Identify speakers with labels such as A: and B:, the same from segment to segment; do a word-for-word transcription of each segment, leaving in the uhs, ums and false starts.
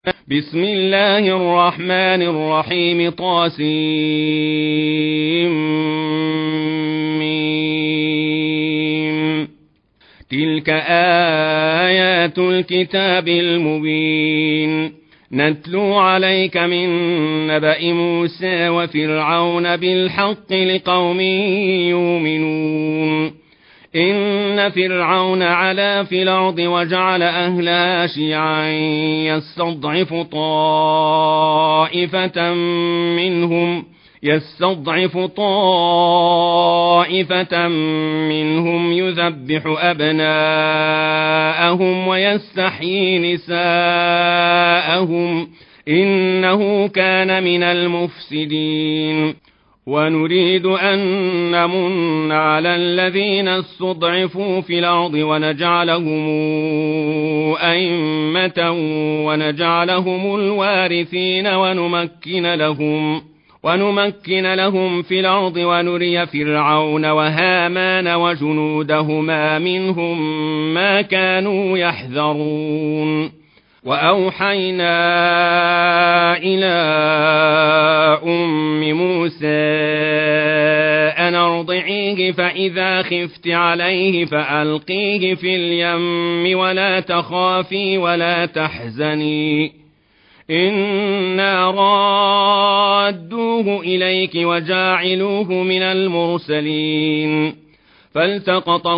A: بسم الله الرحمن الرحيم طاسيم تلك آيات الكتاب المبين نتلو عليك من نبأ موسى وفرعون بالحق لقوم يؤمنون إن فرعون علا في الأرض وجعل أهلها شيعا يستضعف طائفة منهم يستضعف طائفة منهم يذبح أبناءهم ويستحيي نساءهم إنه كان من المفسدين ونريد أن نمن على الذين استضعفوا في الأرض ونجعلهم أئمة ونجعلهم الوارثين ونمكن لهم ونمكن لهم في الأرض ونري فرعون وهامان وجنودهما منهم ما كانوا يحذرون وأوحينا إلى أم موسى أن أرضعيه فإذا خفت عليه فألقيه في اليم ولا تخافي ولا تحزني إنا رادوه إليك وجاعلوه من المرسلين فالتقطه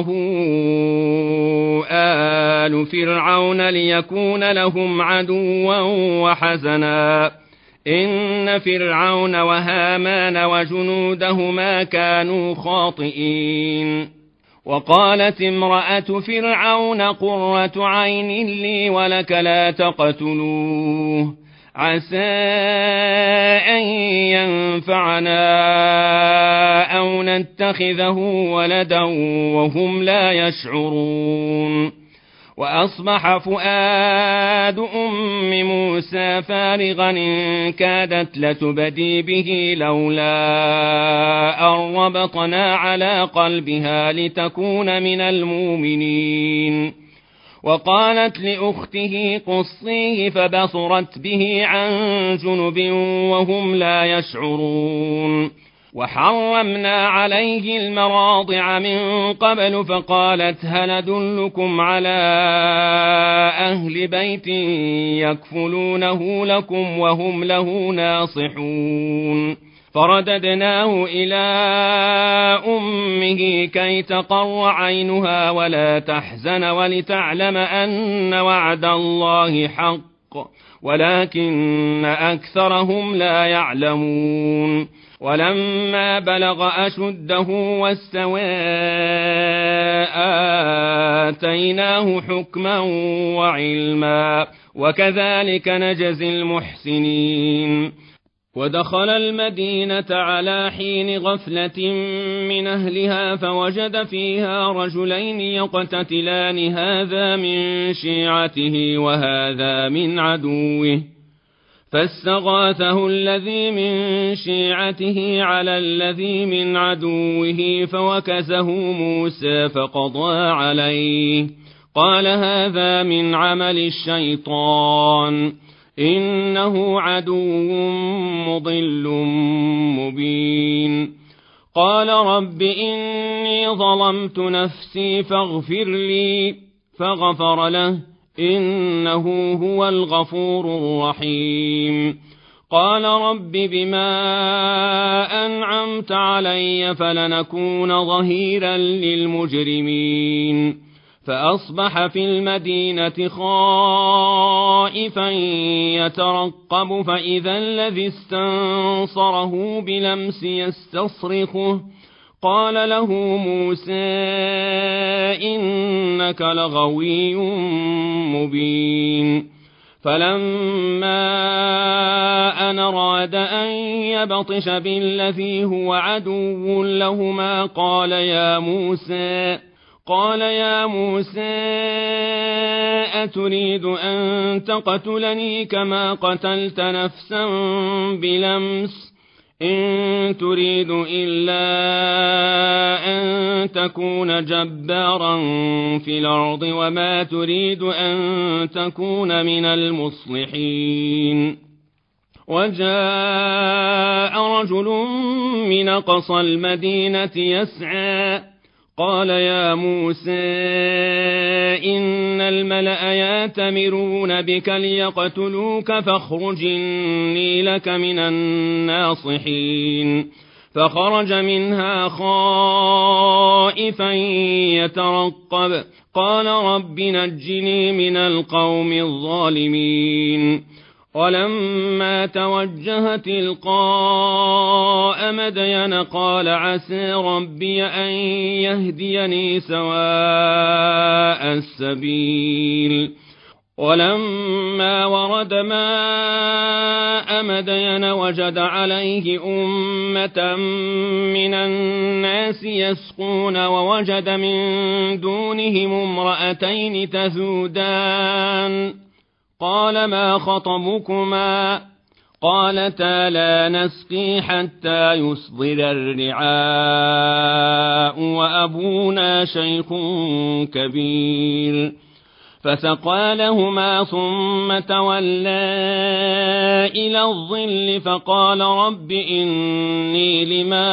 A: آل فرعون ليكون لهم عدوا وحزنا إن فرعون وهامان وجنودهما كانوا خاطئين وقالت امرأة فرعون قرة عين لي ولك لا تقتلوه عسى أن ينفعنا أو نتخذه ولدا وهم لا يشعرون وأصبح فؤاد أم موسى فارغا إن كادت لتبدي به لولا أن ربطنا على قلبها لتكون من المؤمنين وقالت لأخته قصيه فبصرت به عن جنب وهم لا يشعرون وحرمنا عليه المراضع من قبل فقالت هل أدلكم على أهل بيت يكفلونه لكم وهم له ناصحون فرددناه إلى أمه كي تقر عينها ولا تحزن ولتعلم أن وعد الله حق ولكن أكثرهم لا يعلمون ولما بلغ أشده واستوى آتيناه حكما وعلما وكذلك نجزي المحسنين ودخل المدينة على حين غفلة من أهلها فوجد فيها رجلين يقتتلان هذا من شيعته وهذا من عدوه فاستغاثه الذي من شيعته على الذي من عدوه فوكزه موسى فقضى عليه قال هذا من عمل الشيطان إنه عدو مضل مبين قال رب إني ظلمت نفسي فاغفر لي فغفر له إنه هو الغفور الرحيم قال رب بما أنعمت علي فلنكون ظهيرا للمجرمين فأصبح في المدينة خائفا يترقب فإذا الذي استنصره بلمس يستصرخه قال له موسى إنك لغوي مبين فلما أن أراد أن يبطش بالذي هو عدو لهما قال يا موسى قال يا موسى أتريد أن تقتلني كما قتلت نفسا بلمس إن تريد إلا أن تكون جبارا في الأرض وما تريد أن تكون من المصلحين. وجاء رجل من أقصى المدينة يسعى قال يا موسى إن الملأ يأتمرون بك ليقتلوك فاخرج إني لك من الناصحين. فخرج منها خائفا يترقب قال رب نجني من القوم الظالمين. ولما توجه تلقاء مدين قال عسى ربي أن يهديني سواء السبيل. ولما ورد ماء مدين وجد عليه أمة من الناس يسقون ووجد من دونهم امرأتين تذودان قال ما خطبكما قالتا لا نسقي حتى يصدر الرعاء وأبونا شيخ كبير. فسقى لهما ثم تولى إلى الظل فقال رب إني لما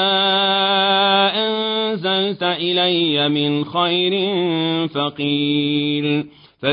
A: أنزلت إلي من خير فقير.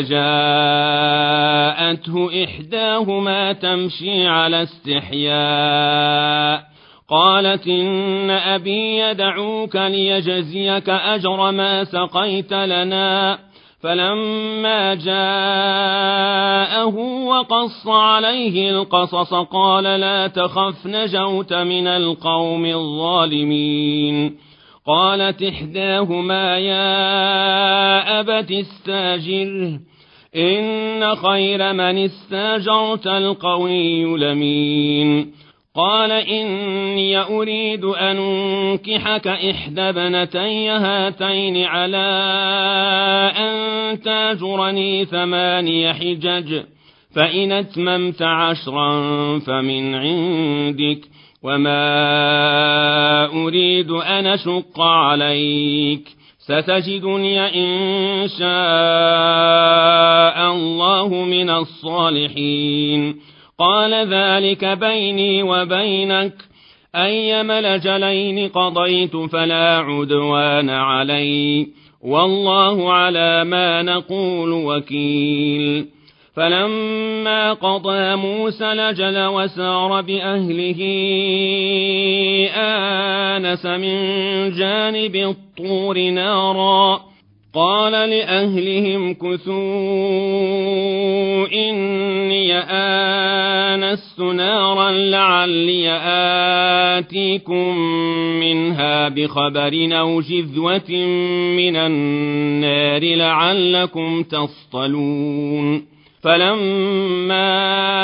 A: فجاءته إحداهما تمشي على استحياء قالت إن أبي يدعوك ليجزيك أجر ما سقيت لنا. فلما جاءه وقص عليه القصص قال لا تخف نجوت من القوم الظالمين. قالت إحداهما يا أبت استاجره إن خير من استاجرت القوي الأمين. قال إني أريد أن أنكحك إحدى ابنتي هاتين على أن تاجرني ثماني حجج فإن أتممت عشرا فمن عندك وما أريد أن أشق عليك ستجدني إن شاء الله من الصالحين. قال ذلك بيني وبينك أيما الأجلين قضيت فلا عدوان علي والله على ما نقول وكيل. فلما قضى موسى الأجل وسار بأهله آنس من جانب الطور نارا قال لأهلهم كثوا إني آنست نارا لعلي آتيكم منها بخبر أو جذوة من النار لعلكم تصطلون. فلما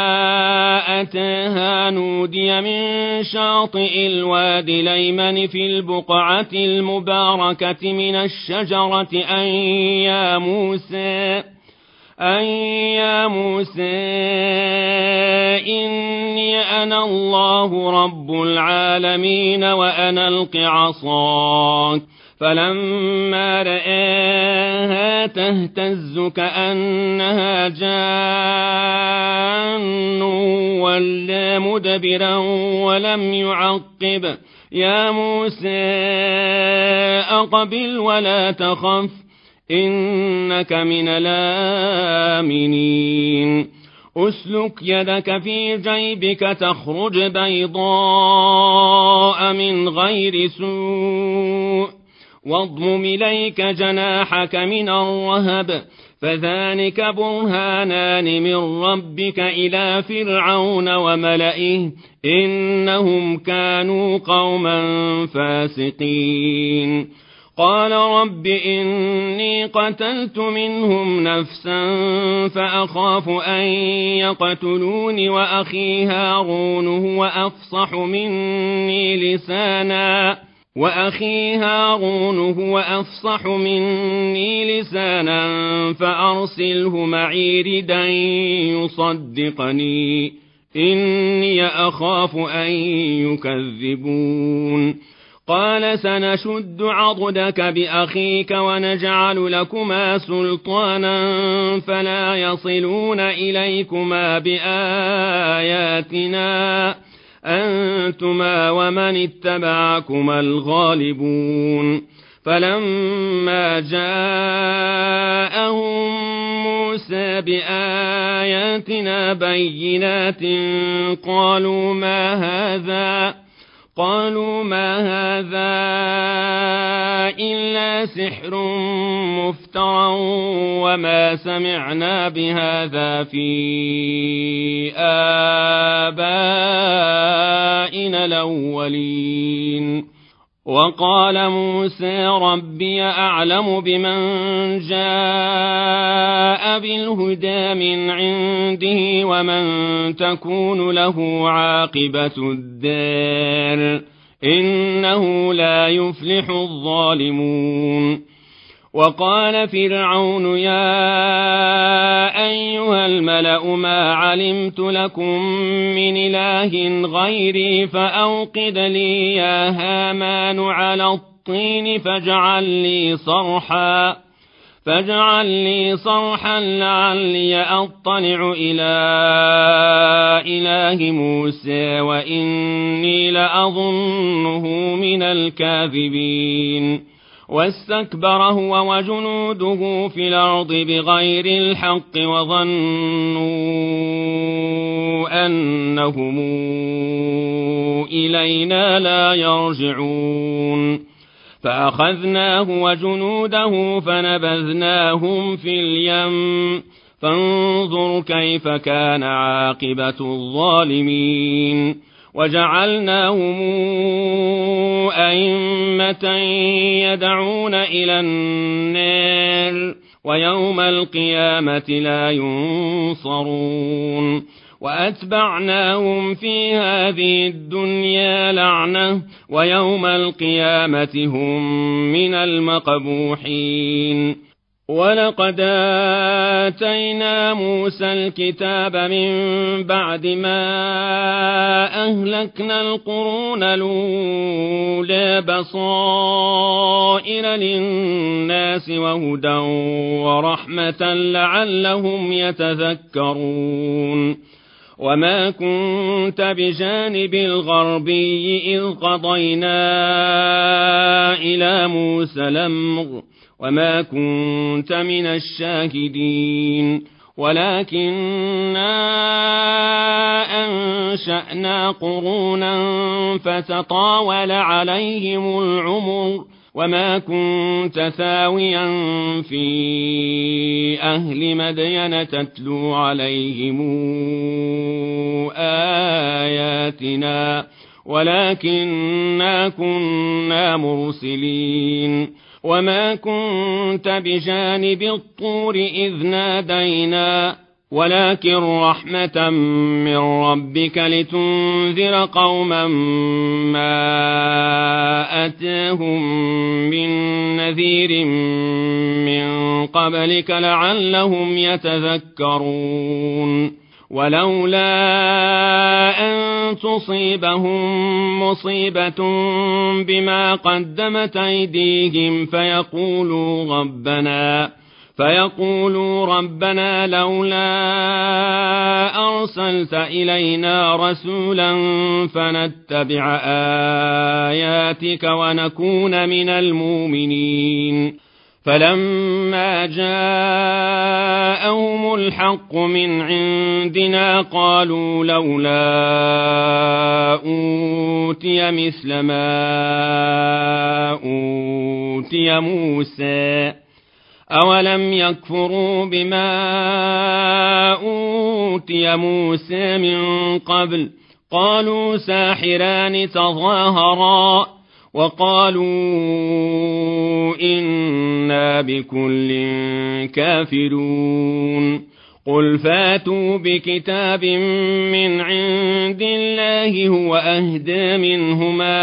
A: أتاها نودي من شاطئ الوادي الأيمن في البقعة المباركة من الشجرة أن يا موسى أن يا موسى إني أنا الله رب العالمين وأن ألق عصاك. فلما رآها تهتز كأنها جان ولى مدبرا ولم يعقب يا موسى أقبل ولا تخف إنك من الآمنين. أسلك يدك في جيبك تخرج بيضاء من غير سوء واضمم إليك جناحك من الرهب فذلك برهانان من ربك إلى فرعون وملئه إنهم كانوا قوما فاسقين. قال رب إني قتلت منهم نفسا فأخاف أن يقتلوني وأخي هارون هو أفصح مني لسانا وأخي هارون هو أفصح مني لسانا فأرسله معي ردا يصدقني إني أخاف أن يكذبون قال سنشد عضدك بأخيك ونجعل لكما سلطانا فلا يصلون إليكما بآياتنا أنتما ومن اتبعكما الغالبون فلما جاءهم موسى بآياتنا بينات قالوا ما هذا قالوا ما هذا إلا سحر مفترى وما سمعنا بهذا في آبائنا الأولين وقال موسى ربي أعلم بمن جاء بالهدى من عنده ومن تكون له عاقبة الدار إنه لا يفلح الظالمون وقال فرعون يا أيها الملأ ما علمت لكم من إله غيري فأوقد لي يا هامان على الطين فاجعل لي صرحا فاجعل لي صرحا لعلي أطلع إلى إله موسى وإني لأظنه من الكاذبين واستكبر هو وجنوده في الأرض بغير الحق وظنوا أنهم إلينا لا يرجعون فأخذناه وجنوده فنبذناهم في اليم فانظر كيف كان عاقبة الظالمين وجعلناهم أئمة يدعون إلى النار ويوم القيامة لا ينصرون وأتبعناهم في هذه الدنيا لعنة ويوم القيامة هم من المقبوحين ولقد آتينا موسى الكتاب من بعد ما أهلكنا القرون الأولى بصائر للناس وهدى ورحمة لعلهم يتذكرون وما كنت بجانب الغربي إذ قضينا إلى موسى الأمر وما كنت من الشاهدين ولكننا أنشأنا قرونا فتطاول عليهم العمر وما كنت ثاويا في أهل مدين تتلو عليهم آياتنا ولكننا كنا مرسلين وما كنت بجانب الطور إذ نادينا ولكن رحمة من ربك لتنذر قوما ما أتاهم من نذير من قبلك لعلهم يتذكرون ولولا أن تصيبهم مصيبة بما قدمت أيديهم فيقولوا ربنا فيقولوا ربنا لولا أرسلت إلينا رسولا فنتبع آياتك ونكون من المؤمنين فلما جاءهم الحق من عندنا قالوا لولا أوتي مثل ما أوتي موسى أولم يكفروا بما أوتي موسى من قبل قالوا ساحران تظاهرا وقالوا إنا بكل كافرون قل فاتوا بكتاب من عند الله هو أهدى منهما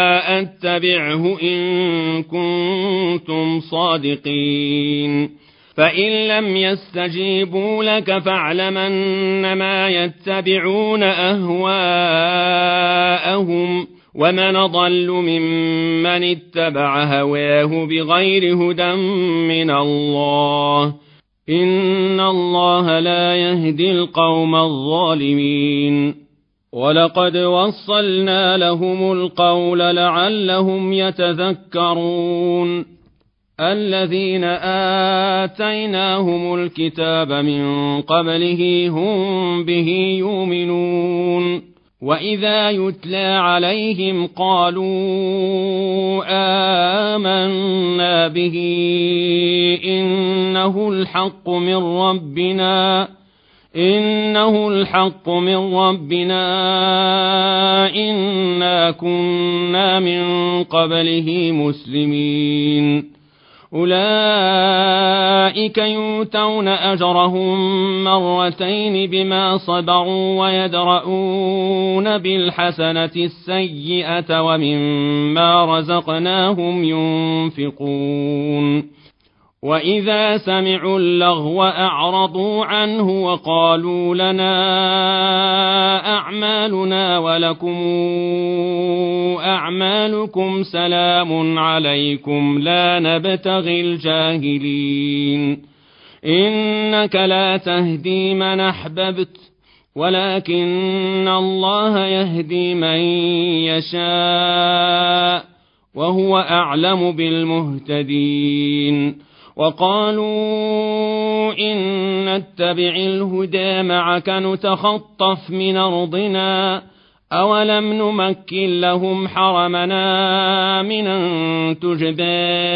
A: أتبعه إن كنتم صادقين فإن لم يستجيبوا لك فاعلم أنما يتبعون أهواءهم ومن ضل ممن اتبع هواه بغير هدى من الله إن الله لا يهدي القوم الظالمين ولقد وصلنا لهم القول لعلهم يتذكرون الذين آتيناهم الكتاب من قبله هم به يؤمنون وإذا يتلى عليهم قالوا آمنا به إنه الحق من ربنا إنه الحق من ربنا إنا كنا من قبله مسلمين أولئك يؤتون أجرهم مرتين بما صبروا ويدرؤون بالحسنة السيئة ومما رزقناهم ينفقون وإذا سمعوا اللغو أعرضوا عنه وقالوا لنا أعمالنا ولكم أعمالكم سلام عليكم لا نبتغي الجاهلين إنك لا تهدي من أحببت ولكن الله يهدي من يشاء وهو أعلم بالمهتدين وقالوا إن نتبع الهدى معك نتخطف من أرضنا أولم نمكن لهم حرمنا من أن تجبى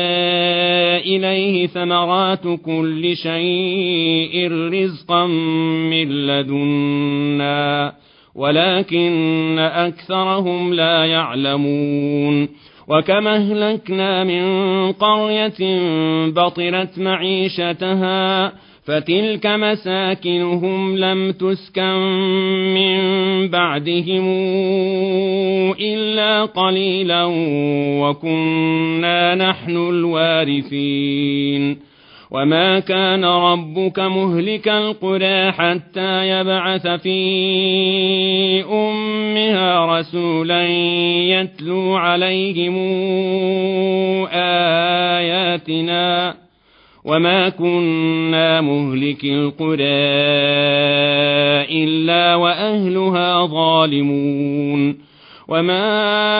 A: إليه ثمرات كل شيء رزقا من لدنا ولكن أكثرهم لا يعلمون وكما أهلكنا من قرية بطرت معيشتها فتلك مساكنهم لم تسكن من بعدهم إلا قليلا وكنا نحن الوارثين وما كان ربك مهلك القرى حتى يبعث في أمها رسولا يتلو عليهم آياتنا وما كنا مهلك القرى إلا وأهلها ظالمون وما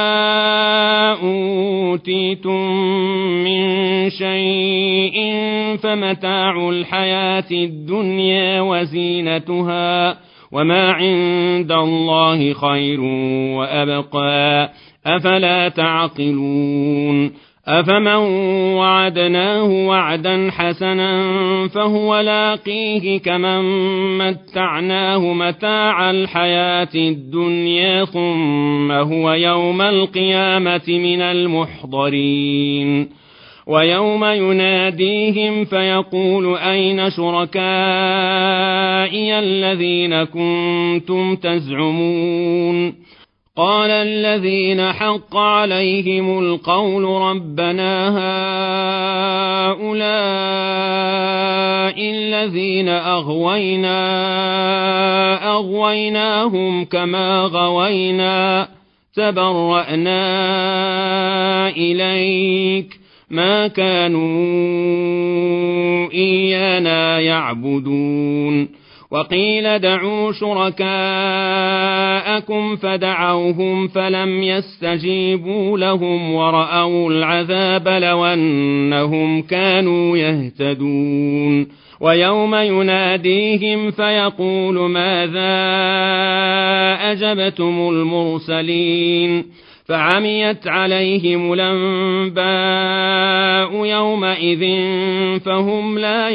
A: أوتيتم من شيء فمتاع الحياة الدنيا وزينتها وما عند الله خير وأبقى أفلا تعقلون أفمن وعدناه وعدا حسنا فهو لاقيه كمن متعناه متاع الحياة الدنيا ثم هو يوم القيامة من المحضرين ويوم يناديهم فيقول أين شركائي الذين كنتم تزعمون قال الذين حق عليهم القول ربنا هؤلاء الذين أغوينا أغويناهم كما غوينا تبرأنا إليك ما كانوا إيانا يعبدون وقيل دعوا شركاءكم فدعوهم فلم يستجيبوا لهم ورأوا العذاب لو أنهم كانوا يهتدون ويوم يناديهم فيقول ماذا أجبتم المرسلين فعميت عليهم الأنباء يومئذ فهم لا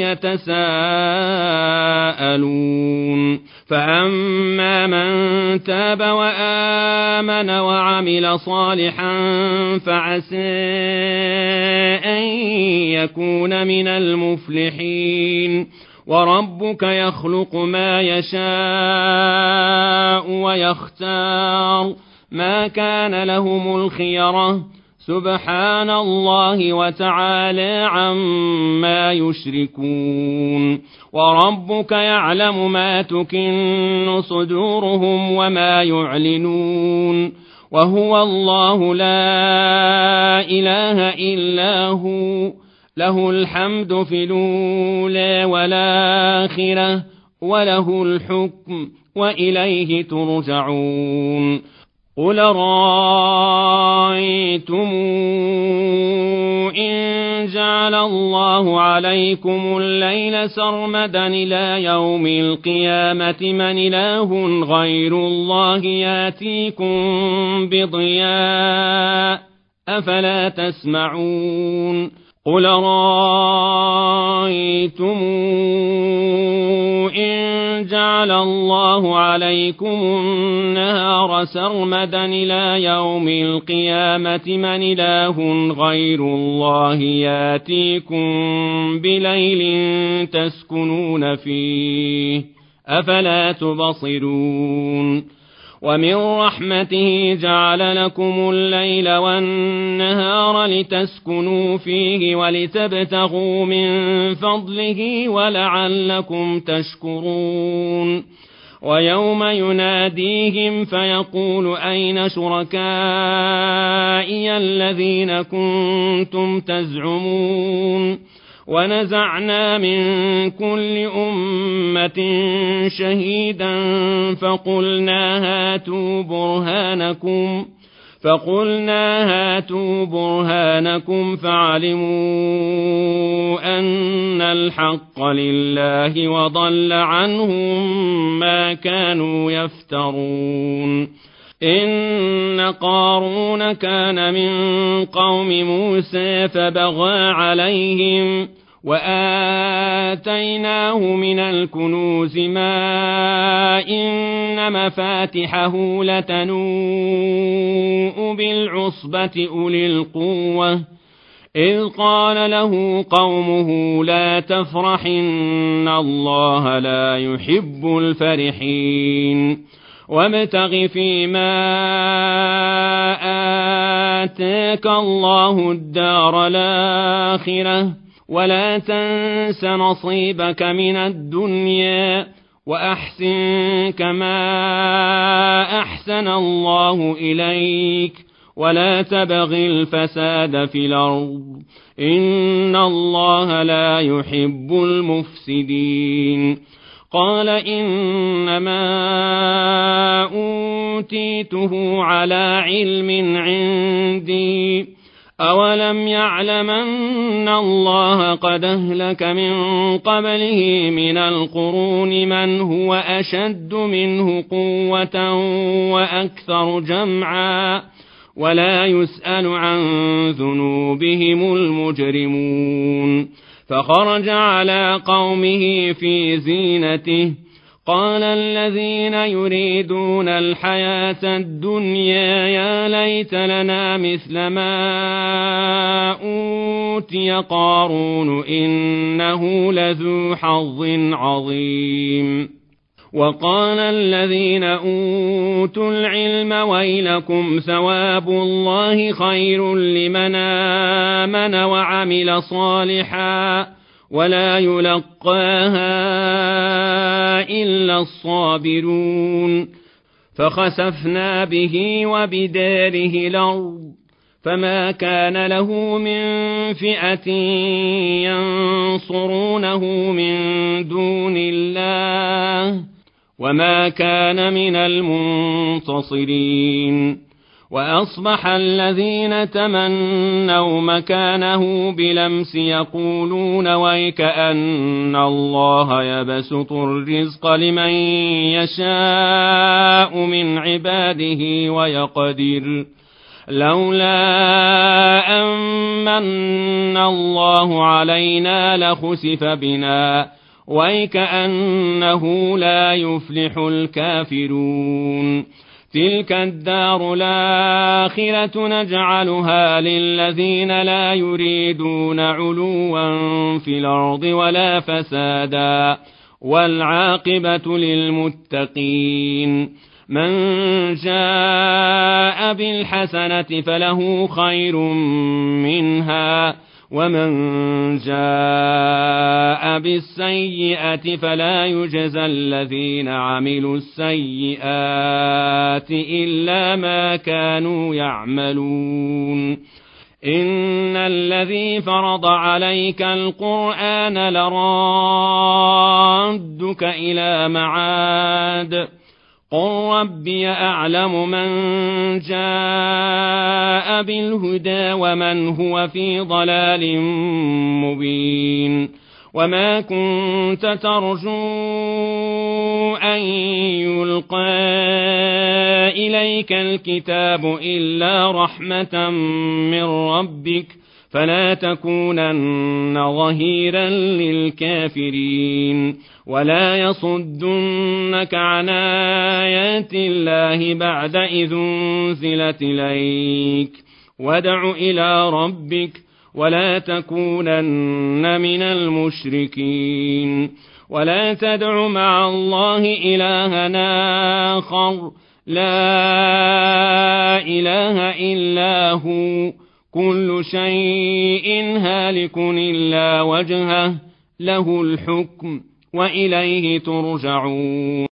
A: يتساءلون فأما من تاب وآمن وعمل صالحا فعسى أن يكون من المفلحين وربك يخلق ما يشاء ويختار ما كان لهم الخيرة سبحان الله وتعالى عما يشركون وربك يعلم ما تكن صدورهم وما يعلنون وهو الله لا إله إلا هو له الحمد في الأولى والآخرة وله الحكم وإليه ترجعون قل رأيتم إن جعل الله عليكم الليل سرمدا إلى يوم القيامة من إله غير الله ياتيكم بضياء أفلا تسمعون قل رأيتم إن جعل الله عليكم النهار سرمدا إلى يوم القيامة من إله غير الله ياتيكم بليل تسكنون فيه أفلا تبصرون ومن رحمته جعل لكم الليل والنهار لتسكنوا فيه ولتبتغوا من فضله ولعلكم تشكرون ويوم يناديهم فيقول أين شركائي الذين كنتم تزعمون ونزعنا من كل أمة شهيدا فقلنا هاتوا برهانكم فقلنا هاتوا برهانكم فعلموا أن الحق لله وضل عنهم ما كانوا يفترون إن قارون كان من قوم موسى فبغى عليهم وآتيناه من الكنوز ما إن مفاتحه لتنوء بالعصبة أولي القوة إذ قال له قومه لا تفرح إن الله لا يحب الفرحين وابتغ فيما آتاك الله الدار الآخرة ولا تنس نصيبك من الدنيا وأحسن كما أحسن الله إليك ولا تبغ الفساد في الأرض إن الله لا يحب المفسدين قال إنما أوتيته على علم عندي أولم يعلم أن الله قد أهلك من قبله من القرون من هو أشد منه قوة وأكثر جمعا ولا يسأل عن ذنوبهم المجرمون فخرج على قومه في زينته قال الذين يريدون الحياة الدنيا يا ليت لنا مثل ما أوتي قارون إنه لذو حظ عظيم وقال الذين أوتوا العلم ويلكم ثواب الله خير لمن آمن وعمل صالحا ولا يلقاها إلا الصابرون فخسفنا به وبداره الأرض فما كان له من فئة ينصرونه من دون الله وما كان من المنتصرين وأصبح الذين تمنوا مكانه بلمس يقولون ويكأن الله يبسط الرزق لمن يشاء من عباده ويقدر لولا أمن الله علينا لخسف بنا ويكأنه لا يفلح الكافرون تلك الدار الآخرة نجعلها للذين لا يريدون علوا في الأرض ولا فسادا والعاقبة للمتقين من جاء بالحسنة فله خير منها ومن جاء بالسيئة فلا يجزى الذين عملوا السيئات إلا ما كانوا يعملون إن الذي فرض عليك القرآن لرادك إلى معاد قل ربي أعلم من جاء بالهدى ومن هو في ضلال مبين وما كنت ترجو أن يلقى إليك الكتاب إلا رحمة من ربك فلا تكونن ظهيرا للكافرين ولا يصدنك عن آيات الله بعد إذ أنزلت إليك وادع إلى ربك ولا تكونن من المشركين ولا تدع مع الله إلها آخر لا إله إلا هو كل شيء هالك إلا وجهه له الحكم وإليه ترجعون